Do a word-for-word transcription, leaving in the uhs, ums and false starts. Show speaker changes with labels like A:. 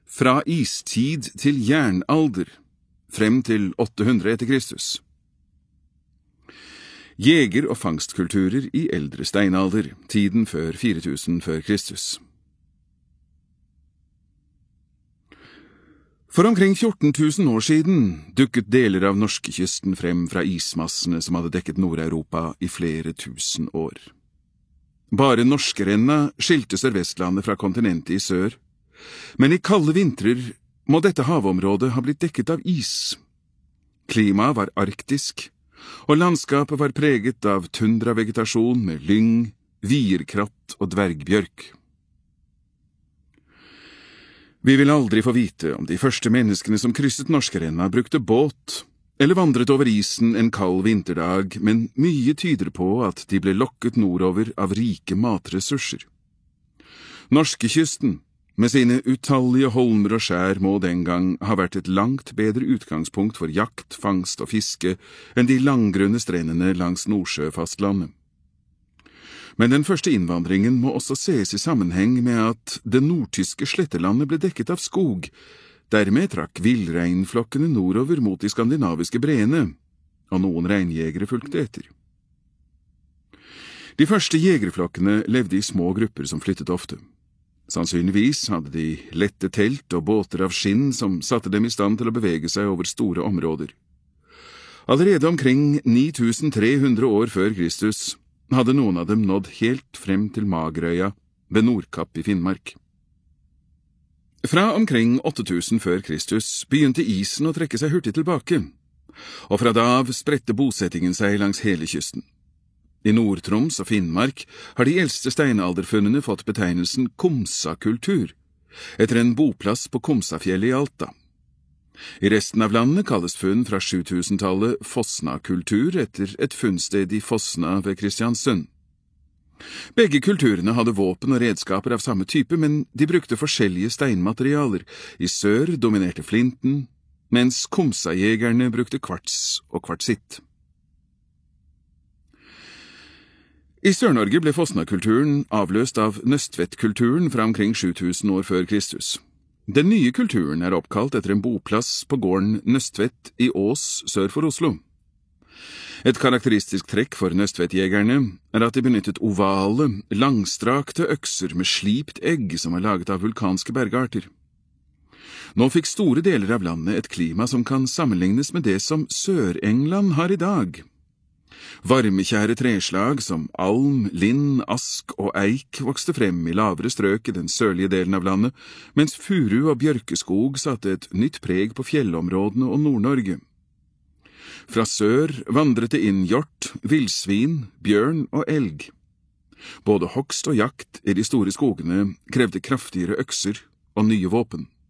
A: Fra istid til jernalder, frem til åtte hundre etter Kristus. Jeger- og fangstkulturer i eldre steinalder, tiden før fire tusen før Kristus. For omkring fjorten tusen år siden dukket deler av norskekysten frem fra ismassene som hadde dekket Nord-Europa i flere tusen år. Bare norskerenna skilte Sørvestlandet fra kontinentet i sør, men i kalde vintrer må dette havområdet ha blitt dekket av is. Klimaet var arktisk, og landskapet var preget av tundravegetasjon med lyng, vierkratt og dvergbjørk. Vi vil aldri få vite om de første menneskene som krysset norskerenna brukte båt, eller vandret over isen en kald vinterdag, men mye tyder på at de ble lokket nordover av rike matressurser. Norskekysten, med sine utallige holmer og skjær, må den gang ha vært et langt bedre utgangspunkt for jakt, fangst og fiske enn de langgrunne strendene langs Nordsjøfastlandet. Men den første innvandringen må også ses i sammenheng med at det nordtyske slettelandet ble dekket av skog. Dermed trakk villreinflokkene nordover mot de skandinaviske breene, og noen reinjegere fulgte etter. De første jegerflokkene levde i små grupper som flyttet ofte. Sannsynligvis hadde de lette telt og båter av skinn som satte dem i stand til å bevege seg over store områder. Allerede omkring ni tusen tre hundre år før Kristus hadde noen av dem nådd helt frem til Magerøya ved Nordkapp i Finnmark. Fra omkring åtte tusen før Kristus begynte isen å trekke seg hurtig tilbake, og fra da av spredte bosettingen seg langs hele kysten. I Nord-Troms og Finnmark har de eldste steinalderfunnene fått betegnelsen Komsa-kultur, etter en boplass på Komsafjellet i Alta. I resten av landet kalles funn fra sjutusentallet Fosna-kultur etter et funnsted i Fosna ved Kristiansund. Begge kulturene hadde våpen og redskaper av samme type, men de brukte forskjellige steinmaterialer. I sør dominerte flinten, mens Komsa-jegerne brukte kvarts og kvartsitt. I Sør-Norge ble Fosna-kulturen avløst av Nøstvedt-kulturen fra omkring sju tusen år før Kristus. Den nye kulturen er oppkalt etter en boplass på gården Nøstvedt i Ås sør for Oslo. Et karakteristisk trekk for Nøstvedt-jegerne er at de benyttet ovale, langstrakte økser med slipt egg som var laget av vulkanske bergarter. Nå fikk store deler av landet et klima som kan sammenlignes med det som Sør-England har i dag. Varmekjære treslag som alm, lind, ask og eik vokste frem i lavere strøk i den sørlige delen av landet, mens furu og bjørkeskog satte et nytt preg på fjellområdene og Nord-Norge. Fra sør vandret det inn hjort, villsvin, bjørn og elg. Både hogst og jakt i de store skogene krevde kraftigere økser og nye våpen.